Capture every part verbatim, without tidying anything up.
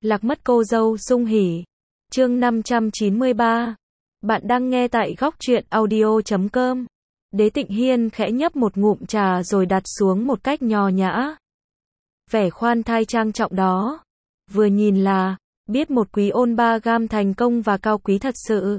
Lạc mất cô dâu sung hỉ. Chương năm trăm chín mươi ba. Bạn đang nghe tại góc truyện audio chấm com. Đế Tịnh Hiên khẽ nhấp một ngụm trà rồi đặt xuống một cách nho nhã. Vẻ khoan thai trang trọng đó. Vừa nhìn là, biết một quý ôn ba gam thành công và cao quý thật sự.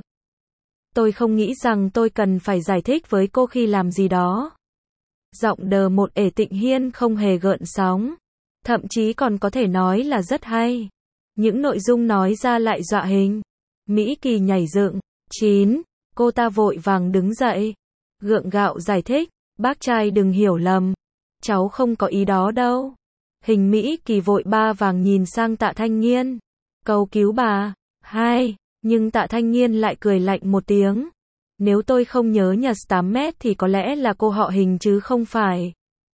Tôi không nghĩ rằng tôi cần phải giải thích với cô khi làm gì đó. Giọng đờ một ể Tịnh Hiên không hề gợn sóng. Thậm chí còn có thể nói là rất hay. Những nội dung nói ra lại dọa hình. Mỹ Kỳ nhảy dựng. Chín. Cô ta vội vàng đứng dậy. Gượng gạo giải thích. Bác trai đừng hiểu lầm. Cháu không có ý đó đâu. Hình Mỹ Kỳ vội ba vàng nhìn sang Tạ Thanh Nghiên. Cầu cứu bà. Hai. Nhưng Tạ Thanh Nghiên lại cười lạnh một tiếng. Nếu tôi không nhớ nhầm tám mét thì có lẽ là cô họ Hình chứ không phải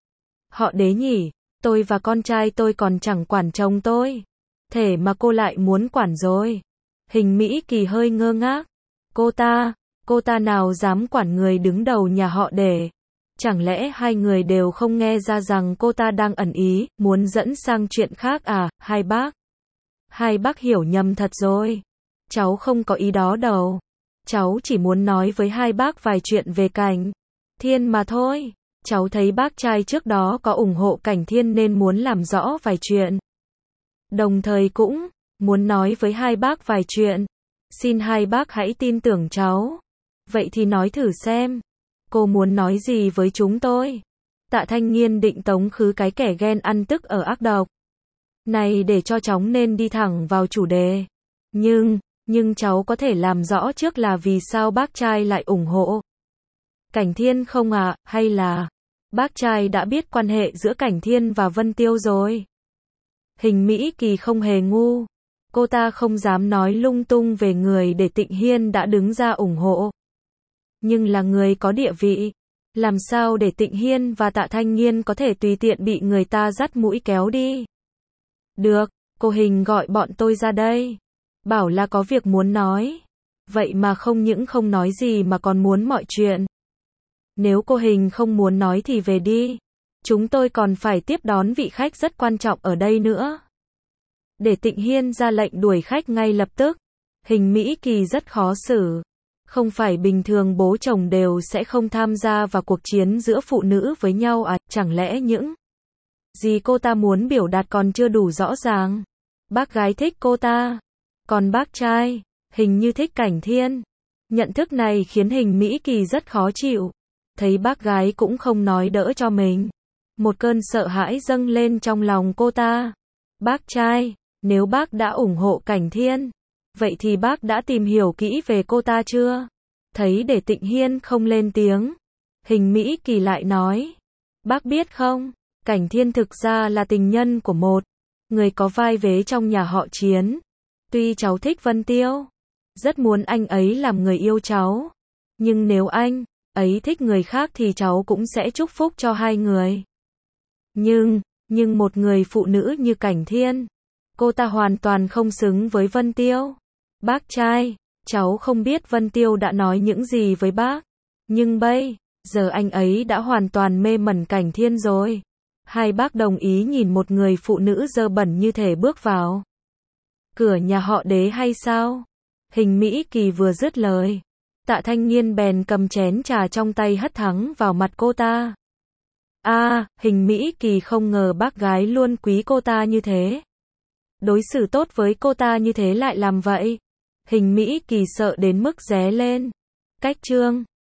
họ Đế nhỉ. Tôi và con trai tôi còn chẳng quản chồng tôi. Thể mà cô lại muốn quản rồi. Hình Mỹ Kỳ hơi ngơ ngác. Cô ta, cô ta nào dám quản người đứng đầu nhà họ Đế. Chẳng lẽ hai người đều không nghe ra rằng cô ta đang ẩn ý, muốn dẫn sang chuyện khác à, hai bác? Hai bác hiểu nhầm thật rồi. Cháu không có ý đó đâu. Cháu chỉ muốn nói với hai bác vài chuyện về Cảnh Thiên mà thôi. Cháu thấy bác trai trước đó có ủng hộ Cảnh Thiên nên muốn làm rõ vài chuyện. Đồng thời cũng muốn nói với hai bác vài chuyện. Xin hai bác hãy tin tưởng cháu. Vậy thì nói thử xem. Cô muốn nói gì với chúng tôi? Tạ Thanh Nghiên định tống khứ cái kẻ ghen ăn tức ở ác độc này để cho chóng nên đi thẳng vào chủ đề. Nhưng, nhưng cháu có thể làm rõ trước là vì sao bác trai lại ủng hộ Cảnh Thiên không ạ, à, hay là bác trai đã biết quan hệ giữa Cảnh Thiên và Vân Tiêu rồi? Hình Mỹ Kỳ không hề ngu. Cô ta không dám nói lung tung về người để Tịnh Hiên đã đứng ra ủng hộ. Nhưng là người có địa vị. Làm sao để Tịnh Hiên và Tạ Thanh Nghiên có thể tùy tiện bị người ta dắt mũi kéo đi? Được, cô Hình gọi bọn tôi ra đây. Bảo là có việc muốn nói. Vậy mà không những không nói gì mà còn muốn mọi chuyện. Nếu cô Hình không muốn nói thì về đi. Chúng tôi còn phải tiếp đón vị khách rất quan trọng ở đây nữa. Để Tịnh Hiên ra lệnh đuổi khách ngay lập tức. Hình Mỹ Kỳ rất khó xử. Không phải bình thường bố chồng đều sẽ không tham gia vào cuộc chiến giữa phụ nữ với nhau à, chẳng lẽ những gì cô ta muốn biểu đạt còn chưa đủ rõ ràng? Bác gái thích cô ta. Còn bác trai, hình như thích Cảnh Thiên. Nhận thức này khiến Hình Mỹ Kỳ rất khó chịu. Thấy bác gái cũng không nói đỡ cho mình. Một cơn sợ hãi dâng lên trong lòng cô ta. Bác trai, nếu bác đã ủng hộ Cảnh Thiên, vậy thì bác đã tìm hiểu kỹ về cô ta chưa? Thấy để Tịnh Hiên không lên tiếng. Hình Mỹ Kỳ lại nói. Bác biết không, Cảnh Thiên thực ra là tình nhân của một người có vai vế trong nhà họ Chiến. Tuy cháu thích Vân Tiêu, rất muốn anh ấy làm người yêu cháu. Nhưng nếu anh ấy thích người khác thì cháu cũng sẽ chúc phúc cho hai người. Nhưng, nhưng một người phụ nữ như Cảnh Thiên, cô ta hoàn toàn không xứng với Vân Tiêu. Bác trai, cháu không biết Vân Tiêu đã nói những gì với bác. Nhưng bây giờ anh ấy đã hoàn toàn mê mẩn Cảnh Thiên rồi. Hai bác đồng ý nhìn một người phụ nữ dơ bẩn như thể bước vào cửa nhà họ Đế hay sao? Hình Mỹ Kỳ vừa dứt lời, Tạ Thanh Nghiên bèn cầm chén trà trong tay hất thẳng vào mặt cô ta. A, à, Hình Mỹ Kỳ không ngờ bác gái luôn quý cô ta như thế. Đối xử tốt với cô ta như thế lại làm vậy. Hình Mỹ Kỳ sợ đến mức ré lên. Cách chương